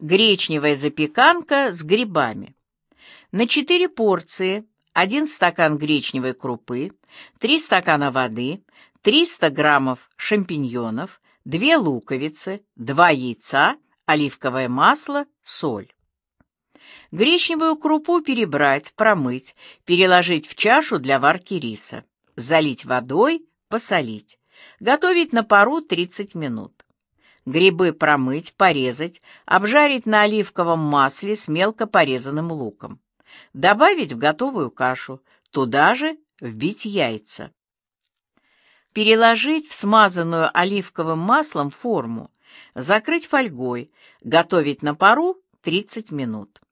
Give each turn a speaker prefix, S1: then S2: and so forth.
S1: Гречневая запеканка с грибами. На 4 порции 1 стакан гречневой крупы, 3 стакана воды, 300 граммов шампиньонов, 2 луковицы, 2 яйца, оливковое масло, соль. Гречневую крупу перебрать, промыть, переложить в чашу для варки риса, залить водой, посолить. Готовить на пару 30 минут. Грибы промыть, порезать, обжарить на оливковом масле с мелко порезанным луком. Добавить в готовую кашу, туда же вбить яйца. Переложить в смазанную оливковым маслом форму, закрыть фольгой, готовить на пару 30 минут.